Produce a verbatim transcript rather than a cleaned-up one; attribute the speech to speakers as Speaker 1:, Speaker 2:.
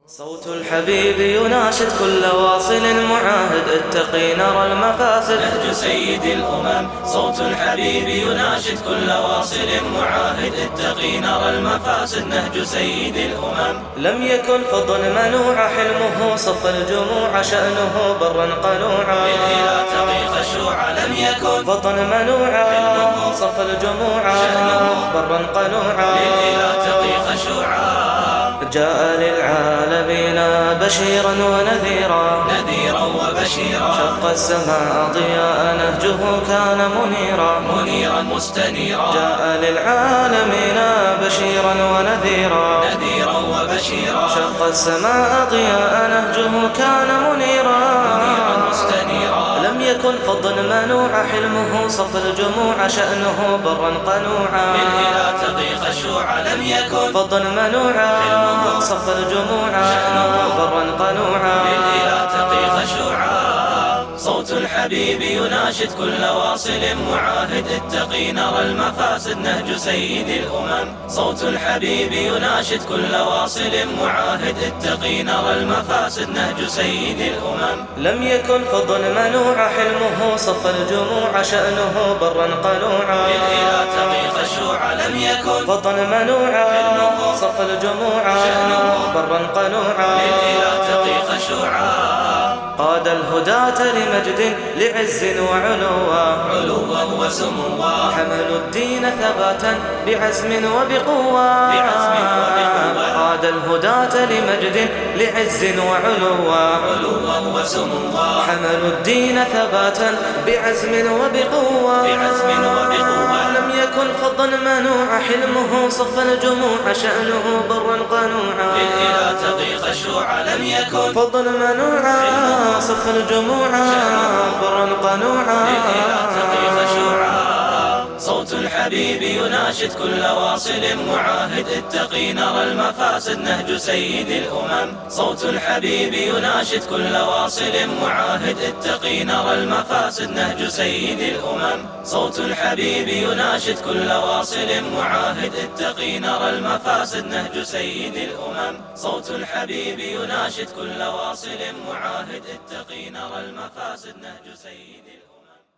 Speaker 1: صوت الحبيب يناشد كل واصل معاهد اتقي نرى المفاسد.
Speaker 2: نهج سيد الأمم. صوت الحبيب يناشد كل واصل معاهد اتقي نرى المفاسد. نهج سيد الأمم.
Speaker 1: لم يكن فضل منوع حلمه صف الجموع شأنه برا قنوعا.
Speaker 2: بالإله تقي خشوعا. لم يكن
Speaker 1: فضل منوع صف الجموع
Speaker 2: شأنه
Speaker 1: برا قنوعا.
Speaker 2: بالإله تقي خشوعا.
Speaker 1: جاء للعالمين بشيرا ونذيرا
Speaker 2: نذيرا وبشيرا.
Speaker 1: شق السماء ضياء نهجه كان منيرا
Speaker 2: منيرا مستنيرا.
Speaker 1: جاء للعالمين بشيرا ونذيرا
Speaker 2: نذيرا وبشيرا.
Speaker 1: شق السماء ضياء نهجه كان منيرا
Speaker 2: منيرا مستنيرا.
Speaker 1: لم يكن فض منوع حلمه صف الجموع شأنه برا قنوعا.
Speaker 2: بالإله تقي خشوعا. لم يكن
Speaker 1: فض منوعا صف الجموع برا قنوعا.
Speaker 2: بالإله تقي خشوعا. صوت الحبيب يناشد كل واصل معاهد اتقي نرى المفاسد. نهج سيد الأمم. صوت الحبيب يناشد كل واصل معاهد اتقي نرى المفاسد. نهج سيد الأمم.
Speaker 1: لم يكن فضل منوع حلمه صف الجموع شأنه برا قنوعا.
Speaker 2: بالإله تقي خشوعا. لم يكن
Speaker 1: فضل منوع صف الجموع برا قنوعا.
Speaker 2: بالإله تقي خشوعا.
Speaker 1: قاد الهداة لمجد لعز وعلوا
Speaker 2: علوا وسموا.
Speaker 1: حملوا الدين ثباتا بعزم وبقوة.
Speaker 2: بعزم وبقوة.
Speaker 1: قاد الهداة لمجد لعز وعلوا
Speaker 2: علوا وسموا.
Speaker 1: حملوا الدين ثباتا بعزم وبقوة.
Speaker 2: بعزم وبقوة.
Speaker 1: لم يكن فضا منوع حلمه صف الجموع شأنه برا قنوعا.
Speaker 2: بالإله تقي خشوعا. لم يكن
Speaker 1: فضل منوعا صف الجموع برا قنوعا.
Speaker 2: بالإله تقي خشوعا. صوت الحبيب يناشد كل واصل معاهد اتقي نرى المفاسد. نهج سيد الأمم. صوت الحبيب يناشد كل واصل معاهد اتقي نرى المفاسد. نهج سيد الأمم. صوت الحبيب يناشد كل واصل معاهد اتقي نرى المفاسد. نهج سيد الأمم. صوت الحبيب يناشد كل واصل معاهد اتقي نرى المفاسد. نهج سيد الأمم.